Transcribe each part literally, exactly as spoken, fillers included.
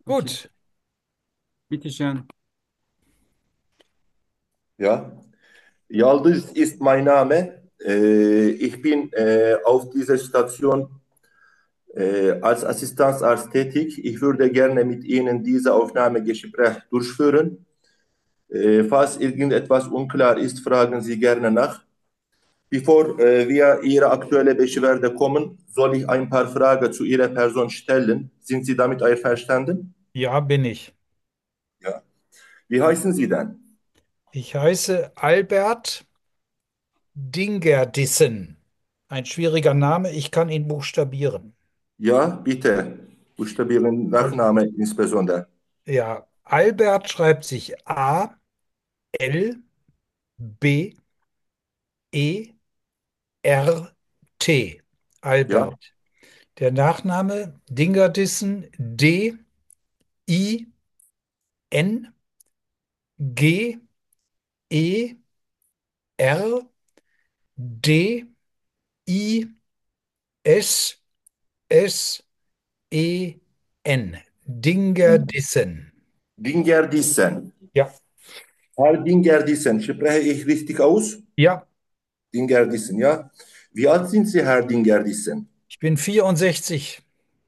Okay, Gut, bitteschön. Ja, Yaldız ist mein Name. Äh, ich bin äh, auf dieser Station äh, als Assistenzarzt tätig. Ich würde gerne mit Ihnen diese Aufnahmegespräch durchführen. Äh, falls irgendetwas unklar ist, fragen Sie gerne nach. Bevor äh, wir Ihre aktuelle Beschwerde kommen, soll ich ein paar Fragen zu Ihrer Person stellen. Sind Sie damit einverstanden? ja, bin ich. Ja. Wie heißen Sie denn? Ich heiße Albert Dingerdissen. Ein schwieriger Name, ich kann ihn buchstabieren. Ja, bitte. Buchstabieren Also, Nachname insbesondere. ja, Albert schreibt sich A L B E R T. Ja. Albert. Der Nachname Dingerdissen D I N G E R D I S S E N. Dingerdissen. Dingerdissen. Ja, Herr Dingerdissen, spreche ich richtig aus? ja, Dingerdissen, ja. Wie alt sind Sie, Herr Dingerdissen? ich bin vierundsechzig.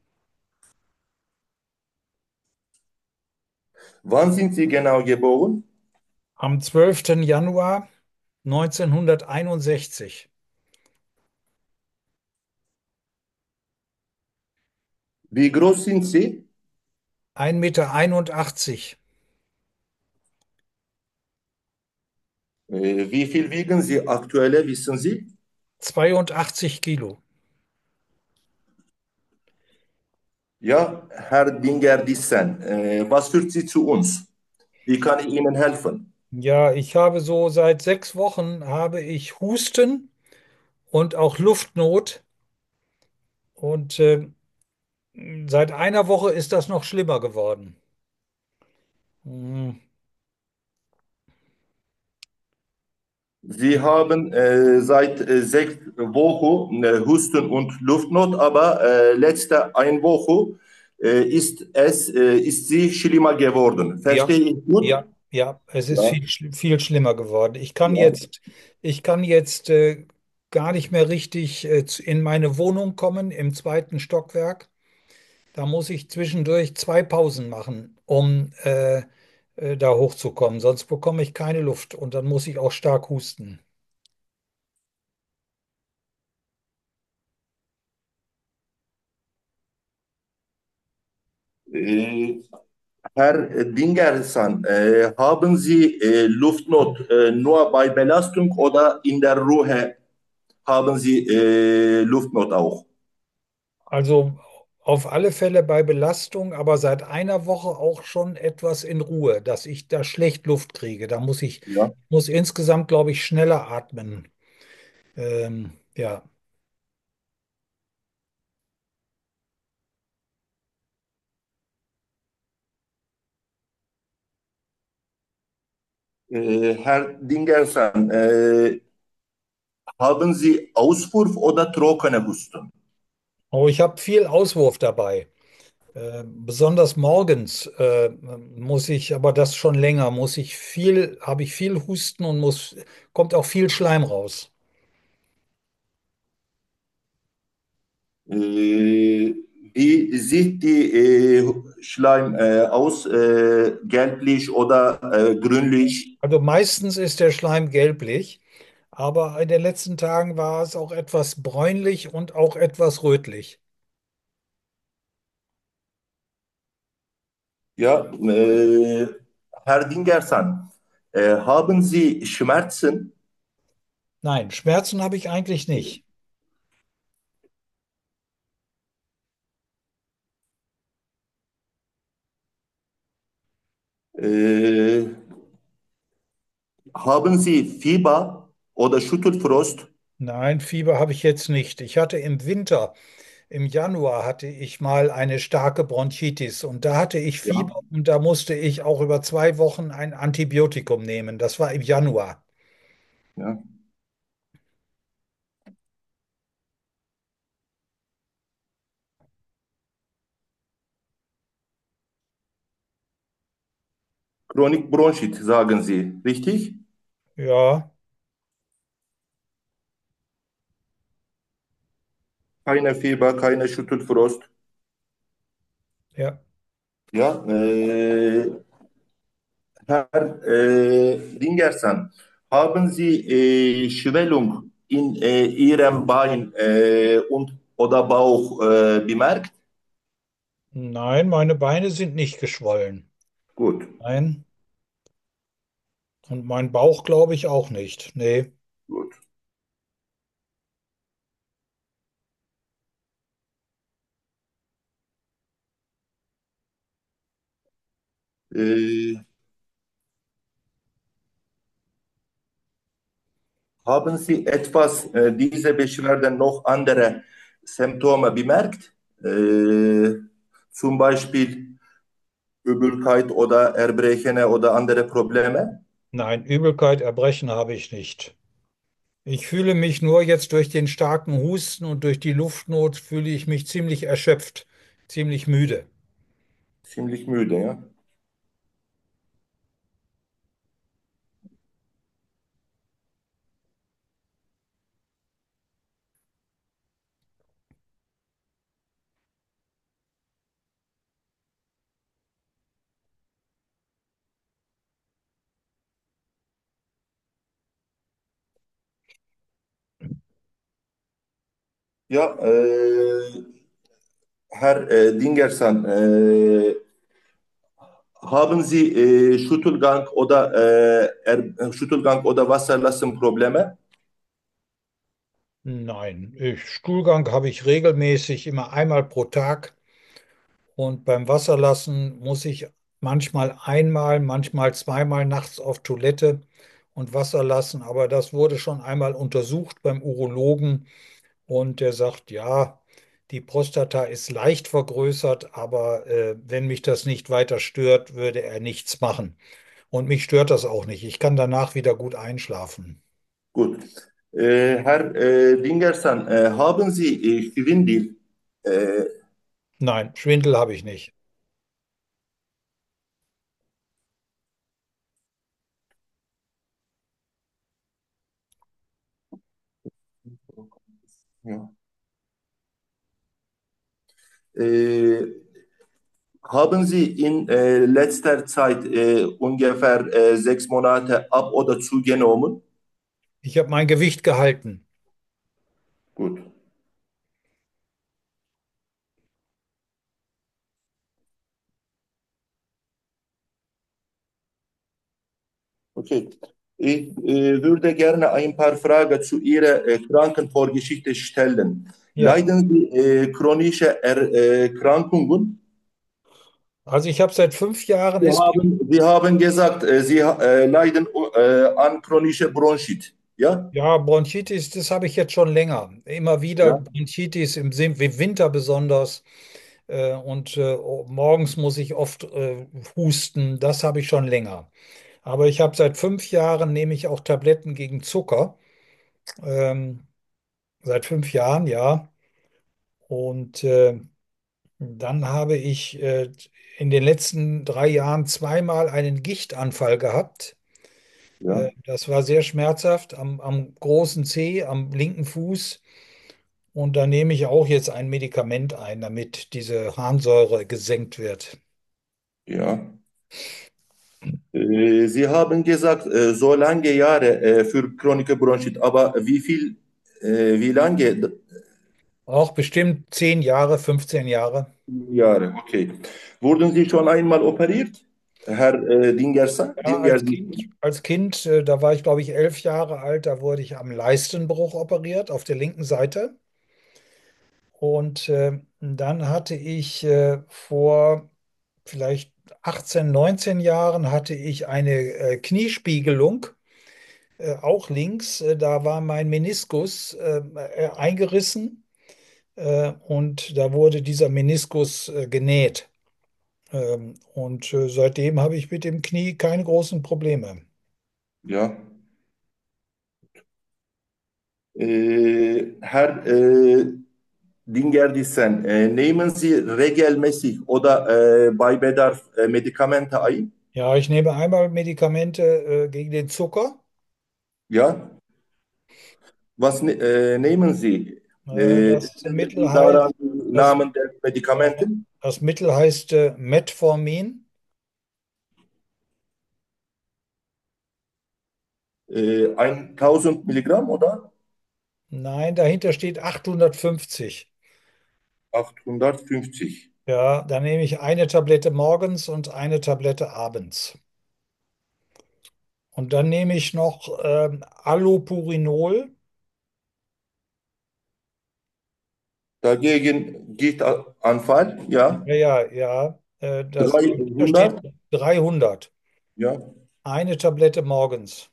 Wann sind Sie genau geboren? Am zwölften Januar neunzehnhunderteinundsechzig. Wie groß sind Sie? ein Meter einundachtzig. Äh, wie viel wiegen Sie aktuell, wissen Sie? zweiundachtzig Kilo. Ja, Herr Dingerdissen, äh, was führt Sie zu uns? Wie kann ich Ihnen helfen? Ja, ich habe so seit sechs Wochen habe ich Husten und auch Luftnot. Und äh, seit einer Woche ist das noch schlimmer geworden. Hm, Sie haben äh, seit äh, sechs Wochen äh, Husten und Luftnot, aber äh, letzte eine Woche äh, ist es äh, ist sie schlimmer geworden. ja, Verstehe ich gut? ja, ja, es ist Ja, viel, schl- viel schlimmer geworden. Ich kann ja. jetzt, ich kann jetzt äh, gar nicht mehr richtig äh, zu- in meine Wohnung kommen im zweiten Stockwerk. Da muss ich zwischendurch zwei Pausen machen, um äh, äh, da hochzukommen. Sonst bekomme ich keine Luft und dann muss ich auch stark husten. Äh, Herr Dingersan, äh, haben Sie äh, Luftnot äh, nur bei Belastung oder in der Ruhe haben Sie äh, Luftnot auch? Also auf alle Fälle bei Belastung, aber seit einer Woche auch schon etwas in Ruhe, dass ich da schlecht Luft kriege. Da muss ich, Ja. muss insgesamt, glaube ich, schneller atmen. Ähm, ja. Äh, Herr Dingersan, äh, haben Sie Auswurf oder trockene Husten? Oh, ich habe viel Auswurf dabei. Äh, besonders morgens äh, muss ich, aber das schon länger, muss ich viel, habe ich viel Husten und muss, kommt auch viel Schleim raus. Äh, wie sieht die äh, Schleim äh, aus? Äh, gelblich oder äh, grünlich? Also meistens ist der Schleim gelblich, aber in den letzten Tagen war es auch etwas bräunlich und auch etwas rötlich. Ja, äh, Herr Dingersan, äh, haben Sie Schmerzen? Nein, Schmerzen habe ich eigentlich nicht. Äh, haben Sie Fieber oder Schüttelfrost? Nein, Fieber habe ich jetzt nicht. Ich hatte im Winter, im Januar hatte ich mal eine starke Bronchitis und da hatte ich Ja, Fieber und da musste ich auch über zwei Wochen ein Antibiotikum nehmen. Das war im Januar. ja. Chronik Bronchit, sagen Sie, richtig? Ja, Keine Fieber, keine Schüttelfrost. ja. Ja, äh, Herr äh, Dingersan, haben Sie äh, Schwellung in äh, Ihrem Bein äh, und oder Bauch äh, bemerkt? Nein, meine Beine sind nicht geschwollen. Gut, Nein. Und mein Bauch glaube ich auch nicht. Nee. gut. Äh, Haben Sie etwas äh, diese Beschwerden noch andere Symptome bemerkt? Äh, Zum Beispiel Übelkeit oder Erbrechen oder andere Probleme? Nein, Übelkeit, Erbrechen habe ich nicht. Ich fühle mich nur jetzt durch den starken Husten und durch die Luftnot fühle ich mich ziemlich erschöpft, ziemlich müde. Ziemlich müde, ja. Ja, äh, Herr äh, Dingersan, äh, haben Sie äh, Schüttelgang oder äh, er, Schüttelgang oder Wasserlassenprobleme? Nein, ich, Stuhlgang habe ich regelmäßig, immer einmal pro Tag. Und beim Wasserlassen muss ich manchmal einmal, manchmal zweimal nachts auf Toilette und Wasser lassen. Aber das wurde schon einmal untersucht beim Urologen und der sagt, ja, die Prostata ist leicht vergrößert, aber äh, wenn mich das nicht weiter stört, würde er nichts machen. Und mich stört das auch nicht. Ich kann danach wieder gut einschlafen. Gut. Äh, Herr äh, Dingersan, äh, haben Sie äh, Schwindel? Äh, Nein, Schwindel habe ich nicht. ja. Äh, Haben Sie in äh, letzter Zeit äh, ungefähr äh, sechs Monate ab oder zugenommen? Ich habe mein Gewicht gehalten. Gut. Okay. Ich äh, würde gerne ein paar Fragen zu Ihrer äh, Krankenvorgeschichte stellen. Ja, Leiden Sie äh, chronische Erkrankungen? also ich habe seit fünf Jahren Sie ist mir haben, Sie haben gesagt, äh, Sie äh, leiden äh, an chronischer Bronchit. Ja? Ja, Bronchitis, das habe ich jetzt schon länger. Immer wieder Ja. Bronchitis im Sim- im Winter besonders. Äh, und äh, oh, morgens muss ich oft äh, husten. Das habe ich schon länger. Aber ich habe seit fünf Jahren nehme ich auch Tabletten gegen Zucker. Ähm, seit fünf Jahren, ja. Und äh, dann habe ich äh, in den letzten drei Jahren zweimal einen Gichtanfall gehabt. Äh, Ja. das war sehr schmerzhaft am, am großen Zeh, am linken Fuß. Und da nehme ich auch jetzt ein Medikament ein, damit diese Harnsäure gesenkt wird. Ja. Äh, Sie haben gesagt, äh, so lange Jahre äh, für chronische Bronchit, aber wie viel, äh, wie lange? Auch bestimmt zehn Jahre, fünfzehn Jahre. Jahre, okay. Wurden Sie schon einmal operiert, Herr äh, Dingersa? Ja, als Dingersi? Kind, als Kind, äh, da war ich, glaube ich, elf Jahre alt, da wurde ich am Leistenbruch operiert auf der linken Seite. Und äh, dann hatte ich äh, vor vielleicht achtzehn, neunzehn Jahren hatte ich eine äh, Kniespiegelung, äh, auch links. Äh, da war mein Meniskus äh, äh, eingerissen. Äh, und da wurde dieser Meniskus äh, genäht. Ähm, und äh, seitdem habe ich mit dem Knie keine großen Probleme. Ja. Äh, Herr äh, Dingerdisen, äh, nehmen Sie regelmäßig oder äh, bei Bedarf äh, Medikamente ein? Ja, ich nehme einmal Medikamente äh, gegen den Zucker. Ja, was ne äh, nehmen Sie? Äh, Äh, das erinnern Mittel Sie daran heißt, die das, Namen der Medikamenten? das Mittel heißt äh, Metformin. Äh, tausend Milligramm oder Nein, dahinter steht achthundertfünfzig. achthundertfünfzig? Ja, dann nehme ich eine Tablette morgens und eine Tablette abends. Und dann nehme ich noch ähm, Allopurinol. Dagegen Gichtanfall, ja, Ja, ja, ja. Äh, das, dahinter steht dreihundert, dreihundert. ja. Eine Tablette morgens.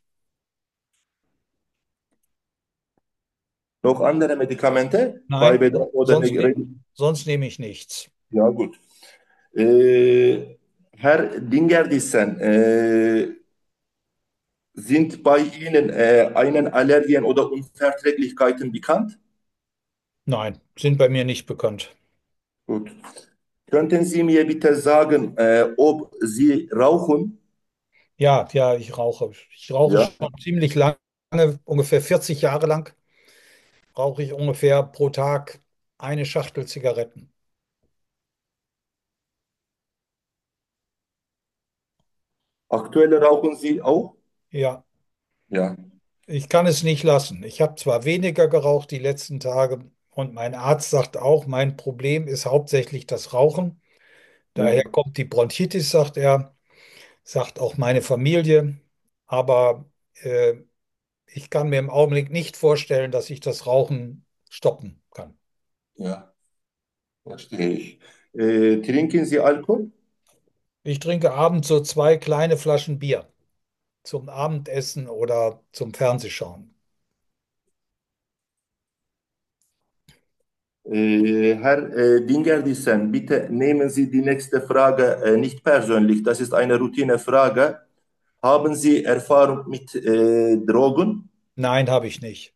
Noch andere Medikamente bei Nein, Bedarf oder sonst, ne nicht? sonst nehme ich nichts. Ja, gut. Äh, Herr Dingerdissen, äh, sind bei Ihnen äh, einen Allergien oder Unverträglichkeiten bekannt? Nein, sind bei mir nicht bekannt. Gut. Könnten Sie mir bitte sagen, äh, ob Sie rauchen? Ja, ja, ich rauche. Ich rauche Ja. schon ziemlich lange, ungefähr vierzig Jahre lang, rauche ich ungefähr pro Tag eine Schachtel Zigaretten. Aktuell rauchen Sie auch? Ja, Ja. ich kann es nicht lassen. Ich habe zwar weniger geraucht die letzten Tage und mein Arzt sagt auch, mein Problem ist hauptsächlich das Rauchen. Ja. Daher kommt die Bronchitis, sagt er, sagt auch meine Familie. Aber äh, ich kann mir im Augenblick nicht vorstellen, dass ich das Rauchen stoppen kann. Ja, verstehe ich. Äh, trinken Sie Alkohol? Ich trinke abends so zwei kleine Flaschen Bier zum Abendessen oder zum Fernsehschauen. Äh, Herr äh, Dingerdissen, bitte nehmen Sie die nächste Frage äh, nicht persönlich. Das ist eine Routinefrage. Haben Sie Erfahrung mit äh, Drogen? Nein, habe ich nicht.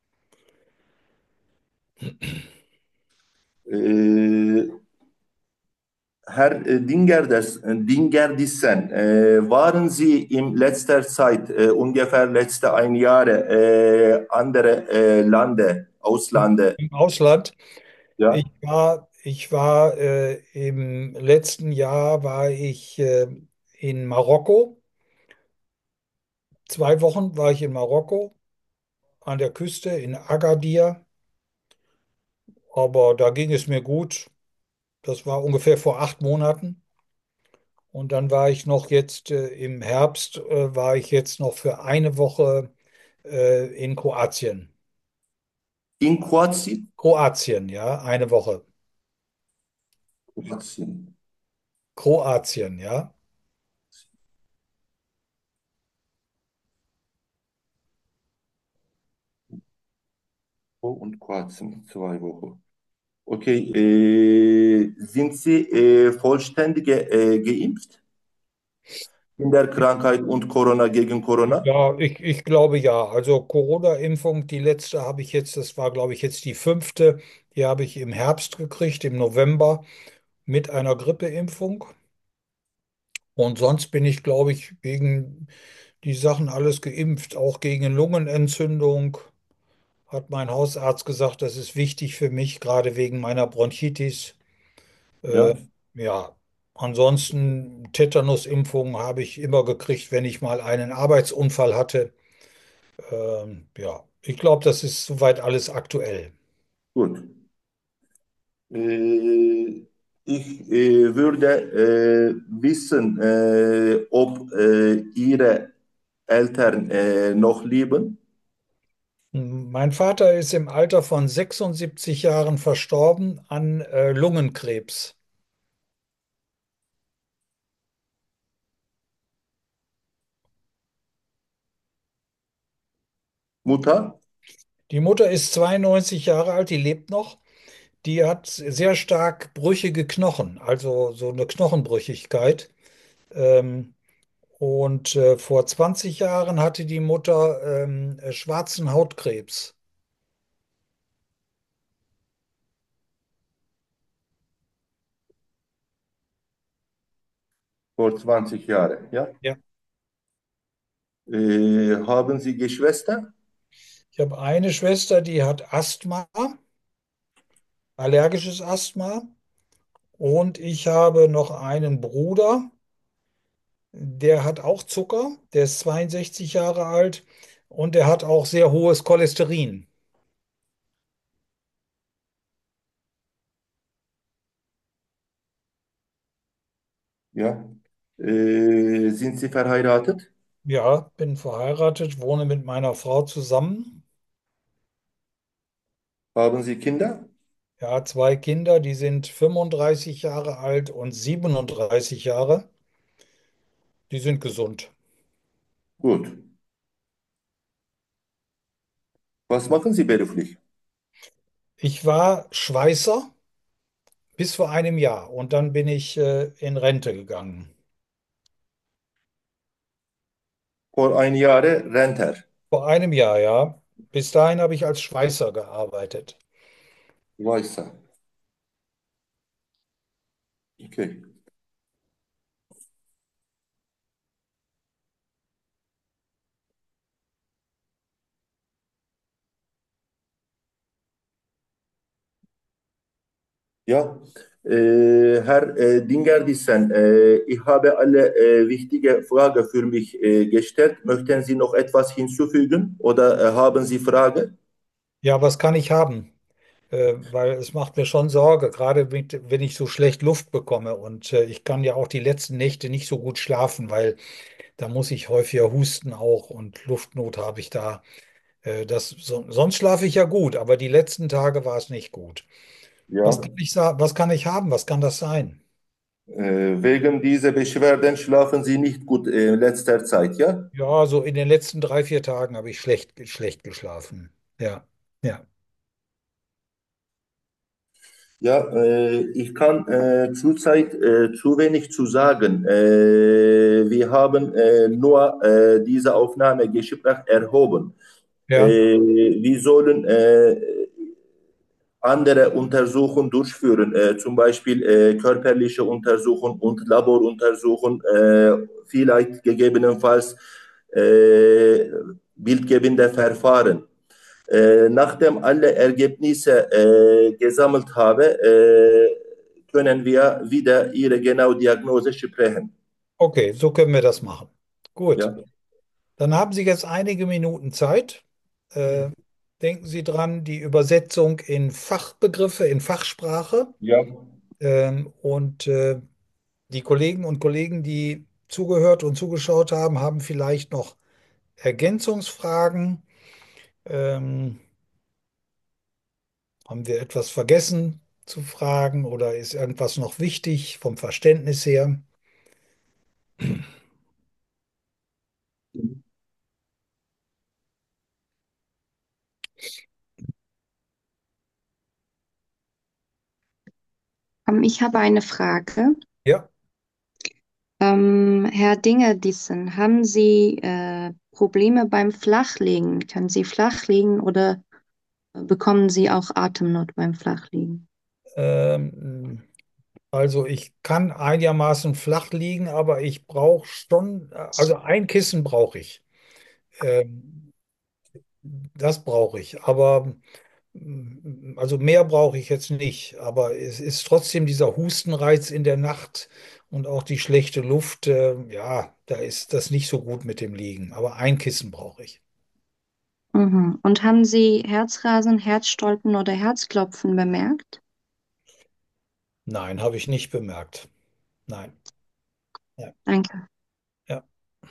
Äh, Herr äh, Dingerdes, äh, Dingerdissen, äh, waren Sie in letzter Zeit, äh, ungefähr letzte ein Jahr, äh, andere äh, Lande, Auslande? Im Ausland. Ja. Ich war, ich war äh, im letzten Jahr war ich äh, in Marokko. Zwei Wochen war ich in Marokko an der Küste in Agadir. Aber da ging es mir gut. Das war ungefähr vor acht Monaten. Und dann war ich noch jetzt äh, im Herbst, äh, war ich jetzt noch für eine Woche äh, in Kroatien. In Kroatien? Kroatien, ja, eine Woche. Kroatien. Kroatien, ja. Und Kroatien, zwei Wochen. Okay, äh, sind Sie äh, vollständige äh, geimpft in der Krankheit und Corona gegen Corona? Ja, ich, ich glaube ja. Also Corona-Impfung, die letzte habe ich jetzt, das war, glaube ich, jetzt die fünfte. Die habe ich im Herbst gekriegt, im November, mit einer Grippeimpfung. Und sonst bin ich, glaube ich, gegen die Sachen alles geimpft, auch gegen Lungenentzündung. Hat mein Hausarzt gesagt, das ist wichtig für mich, gerade wegen meiner Bronchitis. Äh, Ja, ja, ansonsten Tetanusimpfungen habe ich immer gekriegt, wenn ich mal einen Arbeitsunfall hatte. Ähm, ja, ich glaube, das ist soweit alles aktuell. gut. Äh, ich äh, würde äh, wissen, äh, ob äh, Ihre Eltern äh, noch leben. Mein Vater ist im Alter von sechsundsiebzig Jahren verstorben an äh, Lungenkrebs. Mutter? Die Mutter ist zweiundneunzig Jahre alt, die lebt noch. Die hat sehr stark brüchige Knochen, also so eine Knochenbrüchigkeit. Ähm, und äh, vor zwanzig Jahren hatte die Mutter ähm, äh, schwarzen Hautkrebs. Vor zwanzig Jahren, ja. Ja. Äh, haben Sie Geschwister? Ich habe eine Schwester, die hat Asthma, allergisches Asthma. Und ich habe noch einen Bruder, der hat auch Zucker, der ist zweiundsechzig Jahre alt und der hat auch sehr hohes Cholesterin. Ja. Äh, sind Sie verheiratet? Ja, bin verheiratet, wohne mit meiner Frau zusammen. Haben Sie Kinder? Ja, zwei Kinder, die sind fünfunddreißig Jahre alt und siebenunddreißig Jahre. Die sind gesund. Gut. Was machen Sie beruflich? Ich war Schweißer bis vor einem Jahr und dann bin ich äh, in Rente gegangen. Vor ein Jahr Renter. Vor einem Jahr, ja. Bis dahin habe ich als Schweißer gearbeitet. Weißer. Okay. Ja, äh, Herr äh, Dingerdisen, äh, ich habe alle äh, wichtige Fragen für mich äh, gestellt. Möchten Sie noch etwas hinzufügen oder äh, haben Sie Fragen? Ja, was kann ich haben? Äh, weil es macht mir schon Sorge, gerade mit, wenn ich so schlecht Luft bekomme. Und äh, ich kann ja auch die letzten Nächte nicht so gut schlafen, weil da muss ich häufiger husten auch und Luftnot habe ich da. Äh, das, so, sonst schlafe ich ja gut, aber die letzten Tage war es nicht gut. Was Ja. kann ich sagen? Was kann ich haben? Was kann das sein? Äh, wegen dieser Beschwerden schlafen Sie nicht gut äh, in letzter Zeit, ja? Ja, so in den letzten drei, vier Tagen habe ich schlecht, schlecht geschlafen. Ja, ja, Ja, äh, ich kann äh, zurzeit äh, zu wenig zu sagen. Äh, wir haben äh, nur äh, diese Aufnahme Gespräch erhoben. Äh, ja. wir sollen äh, andere Untersuchungen durchführen, äh, zum Beispiel äh, körperliche Untersuchungen und Laboruntersuchungen, äh, vielleicht gegebenenfalls äh, bildgebende Verfahren. Äh, nachdem alle Ergebnisse äh, gesammelt habe, äh, können wir wieder Ihre genaue Diagnose sprechen. Okay, so können wir das machen. Gut. Ja, Dann haben Sie jetzt einige Minuten Zeit. Äh, denken Sie dran, die Übersetzung in Fachbegriffe, in Fachsprache. ja. Ähm, und äh, die Kollegen und Kollegen, die zugehört und zugeschaut haben, haben vielleicht noch Ergänzungsfragen. Ähm, haben wir etwas vergessen zu fragen oder ist irgendwas noch wichtig vom Verständnis her? Ähm, ich habe eine Frage. Ja. Ähm, Herr Dingedissen, haben Sie äh, Probleme beim Flachlegen? Können Sie flachlegen oder bekommen Sie auch Atemnot beim Flachlegen? Ähm, Also ich kann einigermaßen flach liegen, aber ich brauche schon, also ein Kissen brauche ich. Ähm, das brauche ich. Aber mm, also mehr brauche ich jetzt nicht. Aber es ist trotzdem dieser Hustenreiz in der Nacht und auch die schlechte Luft. Äh, ja, da ist das nicht so gut mit dem Liegen. Aber ein Kissen brauche ich. Mhm. Und haben Sie Herzrasen, Herzstolpen oder Herzklopfen bemerkt? Nein, habe ich nicht bemerkt. Nein. Ja. Danke. Ja.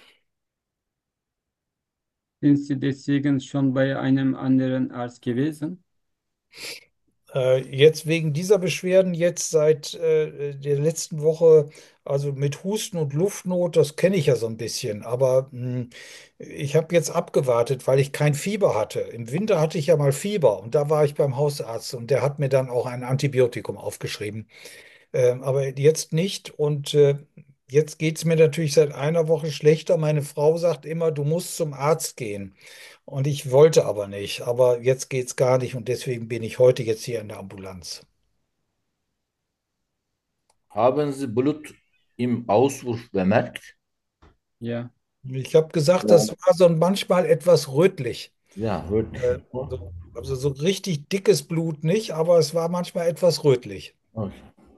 Sind Sie deswegen schon bei einem anderen Arzt gewesen? Äh, jetzt wegen dieser Beschwerden, jetzt seit äh, der letzten Woche, also mit Husten und Luftnot, das kenne ich ja so ein bisschen. Aber mh, ich habe jetzt abgewartet, weil ich kein Fieber hatte. Im Winter hatte ich ja mal Fieber und da war ich beim Hausarzt und der hat mir dann auch ein Antibiotikum aufgeschrieben. Ähm, aber jetzt nicht. Und äh, jetzt geht es mir natürlich seit einer Woche schlechter. Meine Frau sagt immer, du musst zum Arzt gehen. Und ich wollte aber nicht. Aber jetzt geht es gar nicht. Und deswegen bin ich heute jetzt hier in der Ambulanz. Haben Sie Blut? im Auswurf bemerkt? Ja. Ich habe gesagt, Ja. das war so manchmal etwas rötlich. Ja, wirklich. Äh, so, also so richtig dickes Blut nicht, aber es war manchmal etwas rötlich. Okay.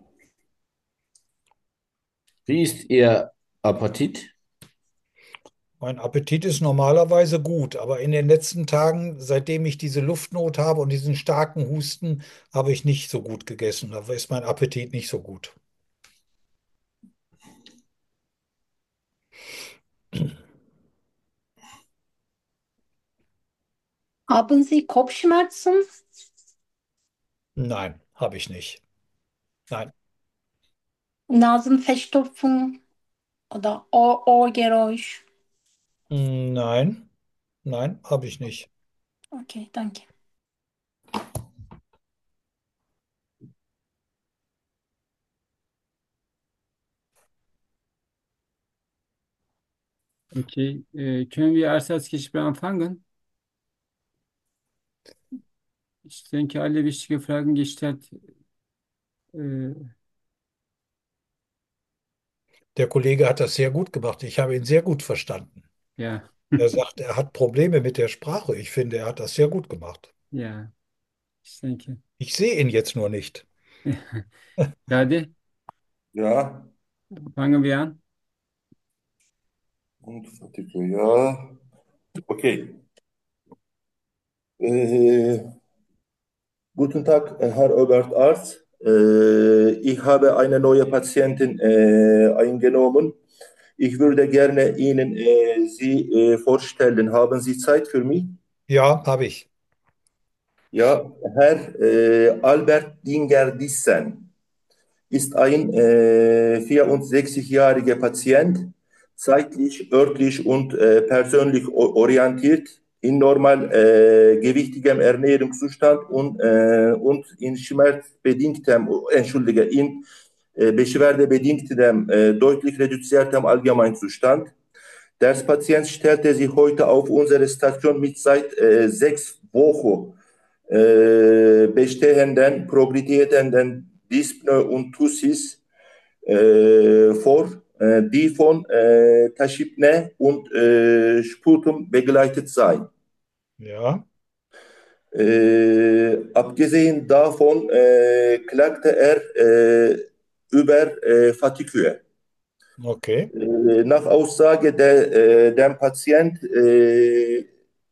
Wie ist Ihr Appetit? Mein Appetit ist normalerweise gut, aber in den letzten Tagen, seitdem ich diese Luftnot habe und diesen starken Husten, habe ich nicht so gut gegessen. Da ist mein Appetit nicht so gut. Haben Sie Kopfschmerzen? Nein, habe ich nicht. Nein, Nasenverstopfung oder Ohr Ohrgeräusch? nein, nein, habe ich nicht. Okay, danke. Okay. Äh, können wir erst als Gespräch anfangen? Ich denke, alle wichtigen Fragen gestellt. Äh, Der Kollege hat das sehr gut gemacht. Ich habe ihn sehr gut verstanden. ja. Er sagt, er hat Probleme mit der Sprache. Ich finde, er hat das sehr gut gemacht. Ja, ich denke. Ich sehe ihn jetzt nur nicht. Hadi, Ja, fangen wir an. und Fatigue, ja. Okay. Äh, Guten Tag, Herr Oberarzt. Äh, ich habe eine neue Patientin äh, eingenommen. Ich würde gerne Ihnen äh, sie äh, vorstellen. Haben Sie Zeit für mich? Ja, habe ich. Ja, Herr äh, Albert Dinger-Dissen ist ein äh, vierundsechzigjähriger Patient, zeitlich, örtlich und äh, persönlich o- orientiert, in normal äh, gewichtigem Ernährungszustand und, äh, und in schmerzbedingtem, entschuldige, in äh, beschwerdebedingtem, äh, deutlich reduziertem Allgemeinzustand. Der Patient stellte sich heute auf unsere Station mit seit äh, sechs Wochen äh, bestehenden progredierenden Dyspnoe und Tussis äh, vor, äh, die von äh, Tachypne und äh, Sputum begleitet sein. Ja, Äh, abgesehen davon äh, klagte er äh, über äh, Fatigue. okay. Äh, nach Aussage der, äh, der Patient äh,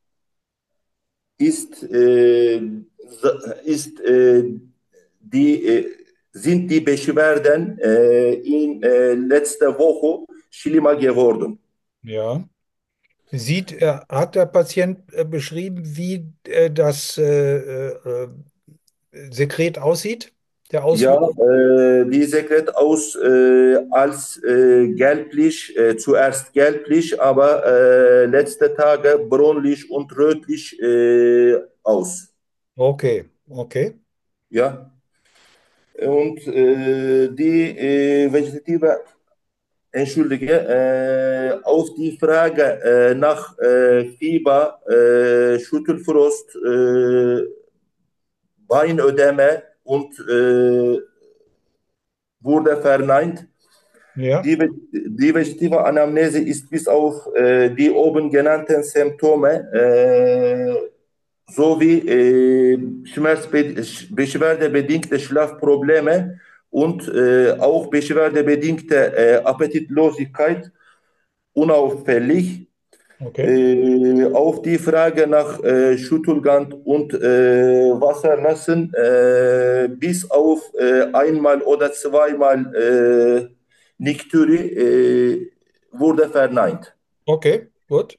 ist, äh, ist äh, die, äh, sind die Beschwerden äh, in äh, letzter Woche schlimmer geworden. Ja. Sieht, er, hat der Patient äh, beschrieben, wie äh, das äh, äh, Sekret aussieht? Der Ja, Auswurf? äh, die Sekret aus äh, als äh, gelblich, äh, zuerst gelblich, aber äh, letzte Tage bräunlich und rötlich äh, aus. Okay, okay. Ja, und äh, die äh, vegetative Entschuldige, äh, auf die Frage äh, nach äh, Fieber, äh, Schüttelfrost, äh, Beinödeme und äh, wurde verneint. Ja, Die, die vegetative Anamnese ist bis auf äh, die oben genannten Symptome äh, sowie äh, Schmerzbe beschwerdebedingte Schlafprobleme und äh, auch beschwerdebedingte äh, Appetitlosigkeit unauffällig. okay, Äh, auf die Frage nach äh, Schüttelgand und äh, Wasserlassen äh, bis auf äh, einmal oder zweimal äh, Niktüri äh, wurde verneint. okay, gut.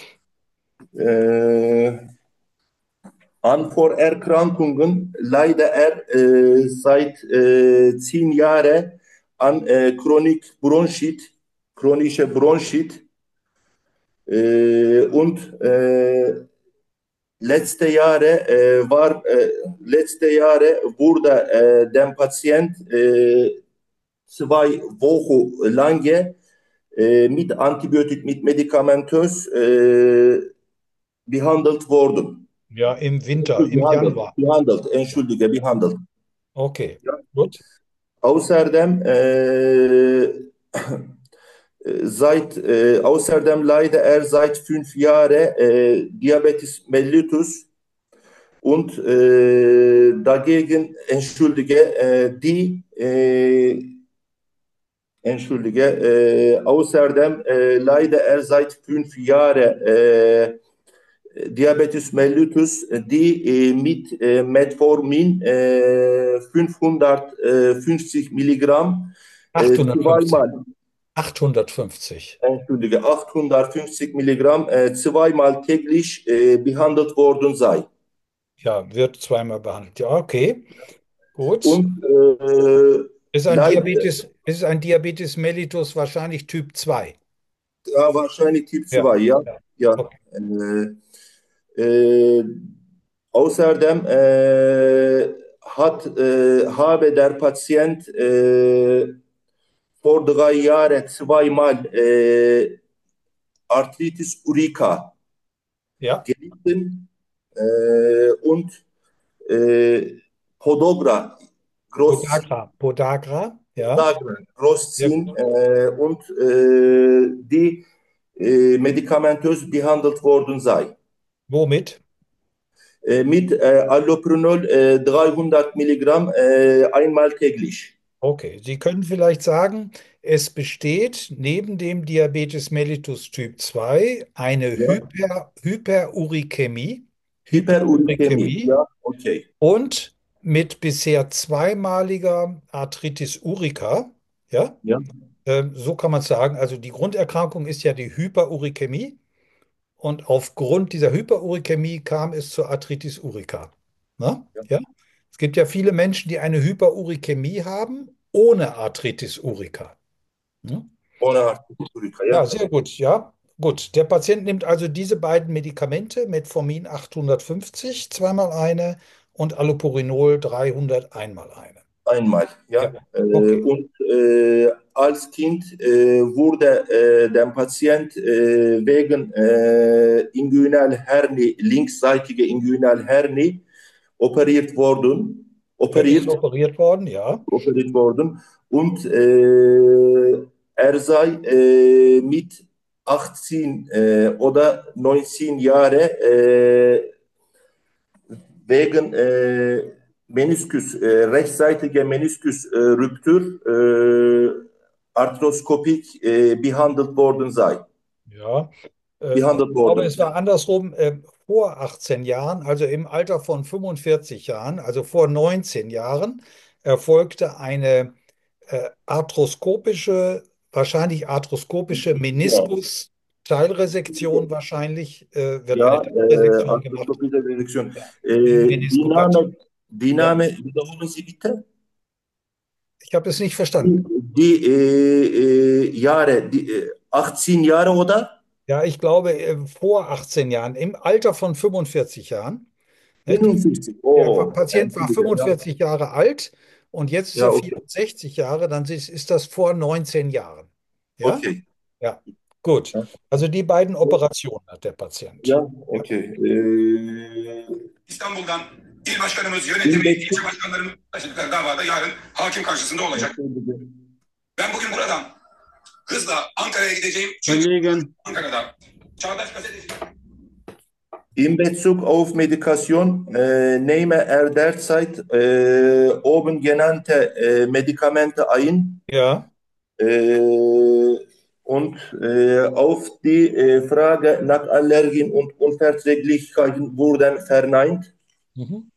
Äh, an Vorerkrankungen leider er äh, seit äh, zehn Jahren an äh, Chronik Bronchit, chronische Bronchit äh, und äh, letzte Jahre äh, war äh, letzte Jahre wurde äh, dem Patient äh, zwei Wochen lange äh, mit Antibiotik, mit medikamentös äh, behandelt worden. Ja, im Winter, im Behandelt, Januar. behandelt, entschuldige, behandelt. Okay, Ja. gut. Außerdem äh, Seit, äh, außerdem leidet er seit fünf Jahren äh, Diabetes mellitus und äh, dagegen, entschuldige, äh, die, äh, entschuldige, äh, außerdem äh, leidet er seit fünf Jahren äh, Diabetes mellitus, die äh, mit äh, Metformin äh, fünfhundertfünfzig Milligramm äh, achthundertfünfzig. zweimal, achthundertfünfzig. entschuldige, achthundertfünfzig Milligramm äh, zweimal täglich äh, behandelt worden sei. Ja, wird zweimal behandelt. Ja, okay, gut. Und äh, Ist ein leider, Diabetes, ist ein Diabetes mellitus wahrscheinlich Typ zwei? ja, wahrscheinlich Typ Ja. zwei, ja. Ja. Ja. Okay. Äh, äh, außerdem äh, hat, äh, habe der Patient äh, vor drei Jahren zweimal äh, Arthritis uricata Ja, gelitten äh, und äh, Podagra, Groß, Podagra. Podagra, ja. Podagra, Sehr Großziehen gut. äh, und äh, die äh, medikamentös behandelt worden sei. Womit? Äh, mit äh, Allopurinol äh, dreihundert Milligramm äh, einmal täglich. Okay, Sie können vielleicht sagen, es besteht neben dem Diabetes mellitus Typ zwei eine Ja. Hyper, Hyperurikämie, Hyperuricämie, Hyperurikämie ja, okay. und mit bisher zweimaliger Arthritis urica, ja, Ja, ähm, so kann man es sagen. Also die Grunderkrankung ist ja die Hyperurikämie und aufgrund dieser Hyperurikämie kam es zur Arthritis urica. Na? ja. Ja? Es gibt ja viele Menschen, die eine Hyperurikämie haben, ohne Arthritis urica. Ja? Ohne Antibiotika, Ja, ja. sehr gut, ja. Gut, der Patient nimmt also diese beiden Medikamente, Metformin achthundertfünfzig, zweimal eine und Allopurinol dreihundert, einmal eine. Einmal, Ja, ja. Äh, okay. und äh, als Kind äh, wurde äh, der Patient äh, wegen äh, Inguinalhernie, linksseitige Inguinalhernie, operiert worden, Er ist operiert, operiert worden, ja. operiert worden und äh, er sei äh, mit achtzehn äh, oder neunzehn Jahren äh, wegen äh, Meniskus, äh, rechtsseitige Meniskusruptur äh, arthroskopik äh, behandelt worden sei. Ja, äh, ich Behandelt glaube, worden. es war andersrum, äh, vor achtzehn Jahren, also im Alter von fünfundvierzig Jahren, also vor neunzehn Jahren, erfolgte eine äh, arthroskopische, wahrscheinlich arthroskopische Ja, Meniskus-Teilresektion, wahrscheinlich äh, wird eine ja äh, Teilresektion gemacht. arthroskopische Reduktion. Ja. Äh, die Meniskopathie. Name, die Ja, Name, wiederholen Sie bitte. ich habe es nicht verstanden. Die, die äh, äh, Jahre, die, äh, achtzehn Jahre oder? Ja, ich glaube, äh, vor achtzehn Jahren, im Alter von fünfundvierzig Jahren. Ne, die, fünfundsiebzig. der Oh, Patient war Entschuldigung, ja. fünfundvierzig Jahre alt und jetzt ist Ja, er okay. vierundsechzig Jahre, dann ist, ist das vor neunzehn Jahren. Ja? Okay. Ja, gut. Ja. Also die beiden Operationen hat der Patient. Ja, Ja. okay. Ee, İstanbul'dan il başkanımız, il yönetimi, Mesut, ilçe başkanlarımız taşıdıkları davada yarın hakim karşısında olacak. Ben bugün buradan hızla Ankara'ya gideceğim. Çünkü Kollegen, Ankara'da Çağdaş Gazeteci in Bezug auf Medikation äh, nehme er derzeit äh, oben genannte äh, Medikamente ein Ja, äh, und äh, auf die äh, Frage nach Allergien und Unverträglichkeiten wurden verneint. mhm.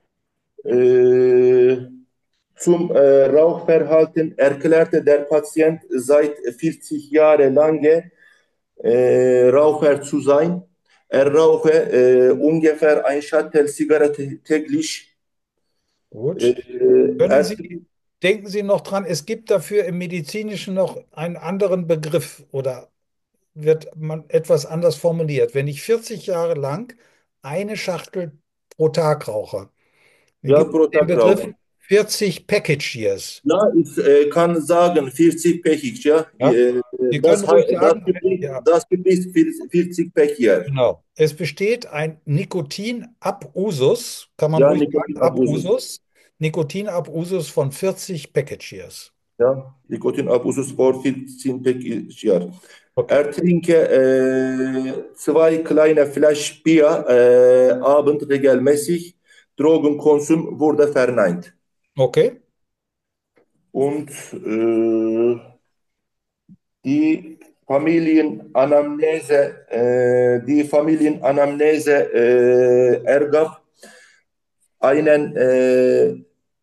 Äh, zum äh, Rauchverhalten erklärte der Patient seit vierzig Jahren lange äh, Raucher zu sein. Er rauche äh, ungefähr ein Schachtel Zigarette täglich. Gut. Äh, Können er, Sie, denken Sie noch dran, es gibt dafür im Medizinischen noch einen anderen Begriff oder wird man etwas anders formuliert? Wenn ich vierzig Jahre lang eine Schachtel pro Tag rauche, dann ja, gibt pro es den Tag Begriff rauchen. vierzig Package Years. Ja, ich äh, kann sagen vierzig Päckig, ja. Ja? Äh, Sie können das, ruhig hei- das, sagen, gibt, ja, das gibt es vierzig Päckig. genau. Es besteht ein Nikotin-Abusus, kann man Ja, ruhig sagen, Nikotinabusus. Abusus, Nikotin-Abusus von vierzig Package Years. Ja, Nikotinabusuz vor vierzehn Jahren. Okay. Er trinke äh, zwei kleine Flaschen Bier äh, abend regelmäßig. Drogenkonsum wurde verneint. Okay. Und äh, die Familienanamnese, äh, die Familienanamnese äh, ergab einen äh,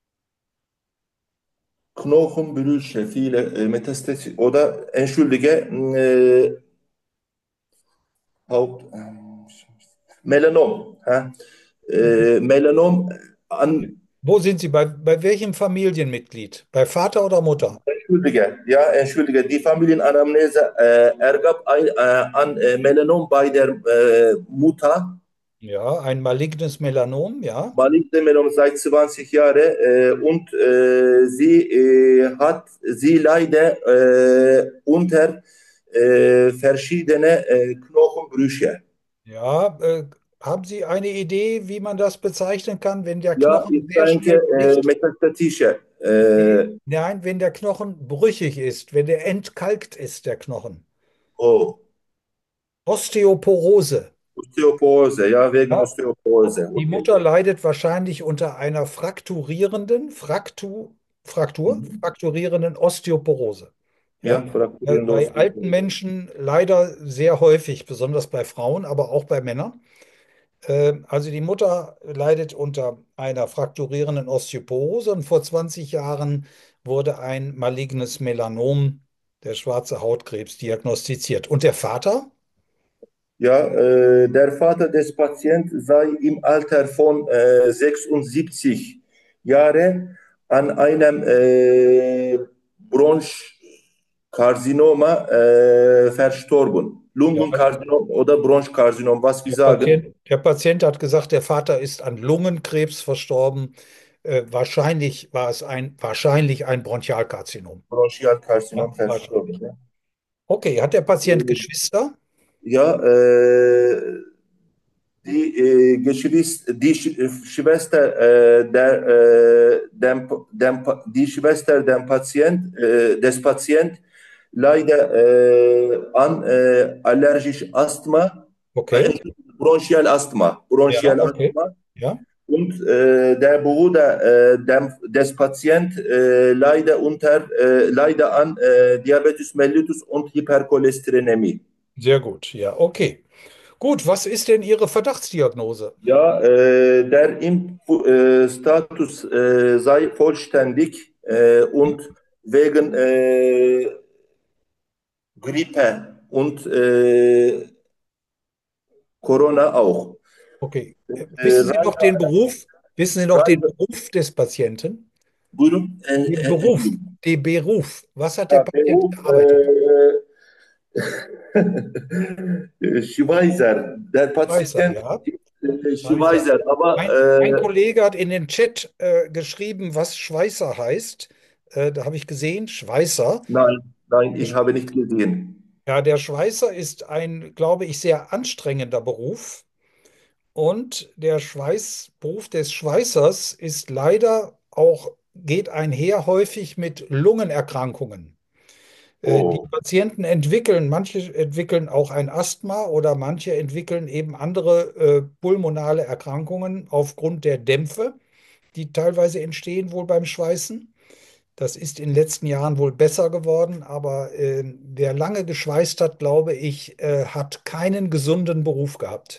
Knochenbrüche, viele äh, Metastasie oder entschuldige, äh, Haupt, Melanom. Ja? Äh, Melanom an, Wo sind Sie? Bei, bei welchem Familienmitglied? Bei Vater oder Mutter? entschuldige, ja, entschuldige, die Familienanamnese äh, ergab ein, äh, an äh, Melanom bei der äh, Mutter. Ja, ein malignes Melanom, ja. Maligne Melanom seit zwanzig Jahren äh, und äh, sie äh, hat, sie leidet äh, unter äh, verschiedene äh, Knochenbrüche. Ja, äh, haben Sie eine Idee, wie man das bezeichnen kann, wenn der Ja, ich Knochen sehr denke, schnell äh, bricht? metastatische. Nee. Äh, Nein, wenn der Knochen brüchig ist, wenn der entkalkt ist, der Knochen. oh, Osteoporose. Osteoporose, ja, wegen Ja, Osteoporose. die Okay. Mutter leidet wahrscheinlich unter einer frakturierenden, Fraktu, Fraktur, Mhm. frakturierenden Osteoporose. Ja, Ja, Äh, frakturierende bei alten Osteoporose. Menschen leider sehr häufig, besonders bei Frauen, aber auch bei Männern. Äh, Also die Mutter leidet unter einer frakturierenden Osteoporose und vor zwanzig Jahren wurde ein malignes Melanom, der schwarze Hautkrebs, diagnostiziert. Und der Vater? Ja, äh, der Vater des Patienten sei im Alter von äh, sechsundsiebzig Jahren an einem äh, Bronchkarzinoma äh, verstorben. Ja, Lungenkarzinom oder Bronchkarzinom, was wir der sagen. Patient, der Patient hat gesagt, der Vater ist an Lungenkrebs verstorben. Äh, wahrscheinlich war es ein, wahrscheinlich ein Bronchialkarzinom. Ja, Bronchialkarzinom wahrscheinlich. verstorben. Ja, Okay, hat der Patient Geschwister? ja äh, die äh, Geschwister, die Sch Schwester äh, der, äh, dem, dem, die Schwester dem Patient, äh, des Patienten leider äh, an äh, allergisch Asthma, äh, Okay. Bronchial Asthma, Ja, Bronchial okay. Asthma Ja, und äh, der Bruder äh, dem, des Patienten äh, leider unter äh, leider an äh, Diabetes mellitus und Hypercholesterinämie. sehr gut. Ja, okay. Gut, was ist denn Ihre Verdachtsdiagnose? Ja, äh, der Impfstatus äh, sei vollständig äh, und wegen äh, Grippe und äh, Corona auch. Okay. Äh, Äh, Wissen Sie noch den Reise, Beruf? Wissen Sie noch den Reise, Beruf des Patienten? buyurun, äh, Den äh, Beruf, Entschuldigung. den Beruf. Was hat der Ja, Patient Beruf, gearbeitet? äh, Schweizer, der Schweißer, Patient ja. ist äh, Schweißer. Schweizer, aber Ein, ein äh, Kollege hat in den Chat äh, geschrieben, was Schweißer heißt. Äh, da habe ich gesehen, Schweißer. nein, nein, ich habe nicht gesehen. Ja, der Schweißer ist ein, glaube ich, sehr anstrengender Beruf. Und der Schweiß, Beruf des Schweißers ist leider auch, geht einher häufig mit Lungenerkrankungen. Äh, Die Oh, Patienten entwickeln, manche entwickeln auch ein Asthma oder manche entwickeln eben andere äh, pulmonale Erkrankungen aufgrund der Dämpfe, die teilweise entstehen wohl beim Schweißen. Das ist in den letzten Jahren wohl besser geworden, aber äh, wer lange geschweißt hat, glaube ich, äh, hat keinen gesunden Beruf gehabt.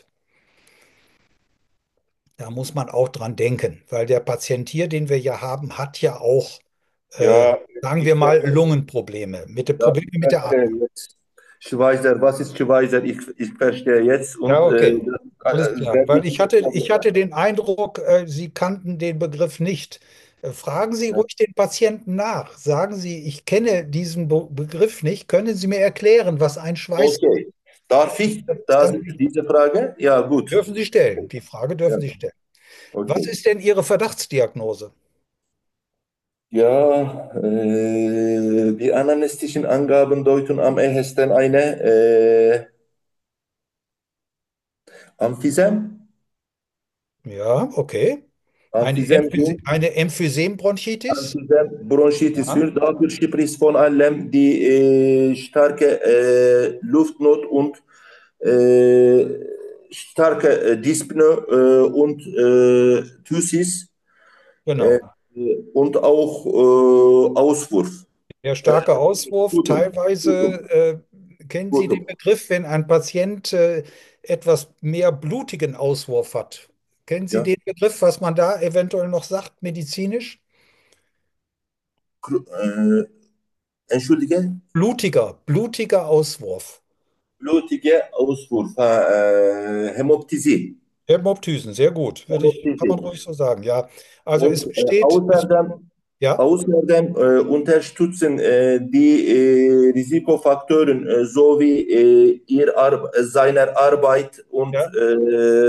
Da muss man auch dran denken, weil der Patient hier, den wir ja haben, hat ja auch, äh, ja, sagen wir ich mal, verstehe. Lungenprobleme, mit den Ja, Probleme ich mit der verstehe Atmung. jetzt. Schweizer, was ist Schweizer? Ich, ich verstehe jetzt Ja, und äh, okay. das Alles kann, äh, klar. sehr Weil ich hatte, ich wichtig. hatte den Eindruck, äh, Sie kannten den Begriff nicht. Äh, Fragen Sie ruhig den Patienten nach. Sagen Sie, ich kenne diesen Be Begriff nicht. Können Sie mir erklären, was ein Schweiß Okay. Darf ist? ich Das ist das, ganz wichtig. diese Frage? Ja, gut. Dürfen Sie stellen. Die Frage Ja, dürfen Sie stellen. Was okay. ist denn Ihre Verdachtsdiagnose? Ja, äh, die anamnestischen Angaben deuten am ehesten eine äh, Emphysem, Ja, okay. Eine Emphysem Emphysem, sind eine Emphysembronchitis? Emphysem Bronchitis Ja, für. Dafür spricht vor allem die äh, starke äh, Luftnot und äh, starke äh, Dyspnoe äh, und äh, Thysis äh, genau. und auch äh, Auswurf. Der Äh, starke Auswurf, Blutung, teilweise Blutung, äh, kennen Sie den Blutung. Begriff, wenn ein Patient äh, etwas mehr blutigen Auswurf hat. Kennen Sie Ja. den Begriff, was man da eventuell noch sagt, medizinisch? Kru- Äh, entschuldige, Blutiger, blutiger Auswurf. blutige Auswurf, äh, Hämoptysie. Hämoptysen, sehr gut, würde ich, kann man Hämoptysie. ruhig so sagen, ja. Also Und es äh, besteht, es, außerdem, ja, außerdem äh, unterstützen äh, die äh, Risikofaktoren äh, sowie äh, ihr Ar seiner Arbeit und ja, äh,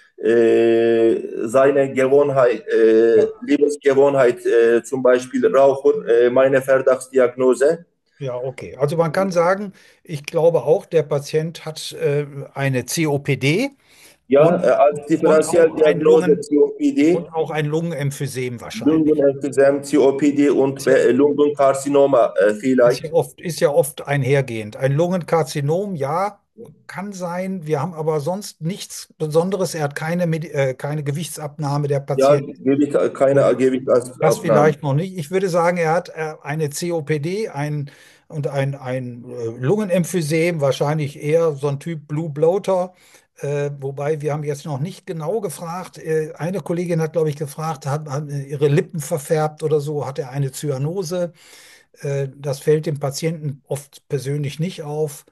äh, seine Gewohnheit, äh, ja, Lebensgewohnheit, äh, zum Beispiel Rauchen, äh, meine Verdachtsdiagnose. ja, okay. Also man kann sagen, ich glaube auch, der Patient hat äh, eine C O P D Ja, und, äh, als und auch ein Differentialdiagnose Lungen, C O P D, und auch ein Lungenemphysem wahrscheinlich. Lungenemphysem, C O P D und Ist ja, Be- Lungenkarzinoma äh, ist ja vielleicht. oft, ist ja oft einhergehend. Ein Lungenkarzinom, ja, kann sein. Wir haben aber sonst nichts Besonderes. Er hat keine, Medi- äh, keine Gewichtsabnahme der Ja, Patient. gebe ich keine Das Gewichtsabnahme. vielleicht noch nicht. Ich würde sagen, er hat äh, eine C O P D ein, und ein, ein äh, Lungenemphysem, wahrscheinlich eher so ein Typ Blue Bloater. Äh, wobei wir haben jetzt noch nicht genau gefragt. Äh, eine Kollegin hat, glaube ich, gefragt, hat, hat ihre Lippen verfärbt oder so, hat er eine Zyanose? Äh, das fällt dem Patienten oft persönlich nicht auf.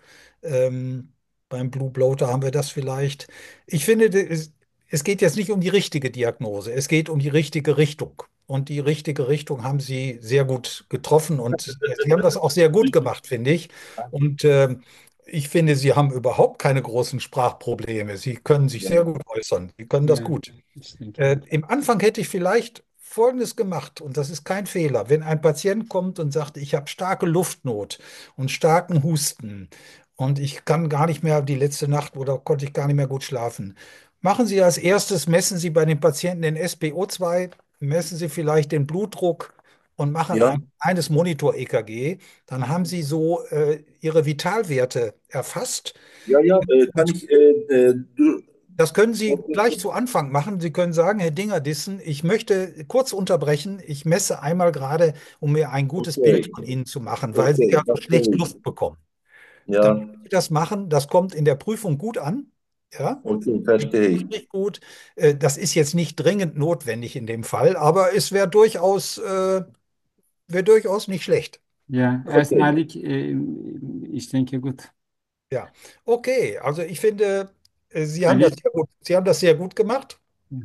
Ähm, beim Blue Bloater haben wir das vielleicht. Ich finde, es, es geht jetzt nicht um die richtige Diagnose, es geht um die richtige Richtung. Und die richtige Richtung haben Sie sehr gut getroffen und äh, Sie haben das auch sehr gut gemacht, finde ich. Und ähm, ich finde, Sie haben überhaupt keine großen Sprachprobleme. Sie können sich Ja, sehr gut äußern. Sie können das Ja, gut. ich denke Äh, auch. im Anfang hätte ich vielleicht Folgendes gemacht, und das ist kein Fehler. Wenn ein Patient kommt und sagt, ich habe starke Luftnot und starken Husten und ich kann gar nicht mehr die letzte Nacht oder konnte ich gar nicht mehr gut schlafen, machen Sie als erstes, messen Sie bei den Patienten den S p O zwei, messen Sie vielleicht den Blutdruck und machen ja, ein kleines Monitor-E K G. Dann haben Sie so äh, Ihre Vitalwerte erfasst. ja, ja, äh, kann ich, äh, äh, du, Das können Sie okay, gleich zu Anfang machen. Sie können sagen, Herr Dinger-Dissen, ich möchte kurz unterbrechen. Ich messe einmal gerade, um mir ein gutes Bild okay, von Ihnen zu machen, weil Sie okay, ja so schlecht verstehe ich. Luft bekommen. Dann Ja, können Sie das machen. Das kommt in der Prüfung gut an. Ja, okay, verstehe ich. nicht gut. Äh, Das ist jetzt nicht dringend notwendig in dem Fall, aber es wäre durchaus, äh, wäre durchaus nicht schlecht. Ja, Okay, erstmalig, äh, ich denke gut. Ja, okay. Also ich finde, äh, Sie haben das Ali? sehr gut, Sie haben das sehr gut gemacht.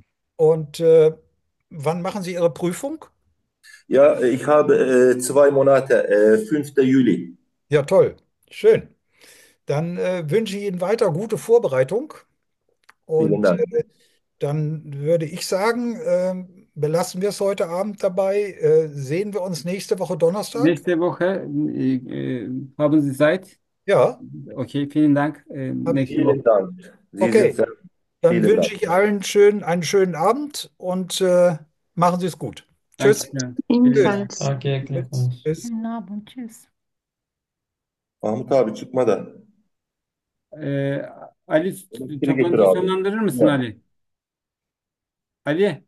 Und äh, wann machen Sie Ihre Prüfung? ja, ich habe äh, zwei Monate, äh, fünften Juli. Ja, toll. Schön. Dann äh, wünsche ich Ihnen weiter gute Vorbereitung. Vielen Und Dank. äh, dann würde ich sagen, ähm, belassen wir es heute Abend dabei. Äh, sehen wir uns nächste Woche Donnerstag? Nächste Woche äh, äh, haben Sie Zeit? Ja, Okay, vielen Dank. Äh, habe ich. nächste Vielen Woche. Dank. Sie sind Okay, sehr, dann vielen wünsche Dank. ich allen schön, einen schönen Abend und äh, machen Sie es gut. Tschüss. Dankeschön. Tschüss. Ebenfalls. Danke, Tschüss. gleichfalls. Tschüss. Schönen Abend. Tschüss. Mahmut abi çıkma da. Ee, Ali, Elektriği getir toplantıyı abi. sonlandırır mısın Ya. Ali? Ali?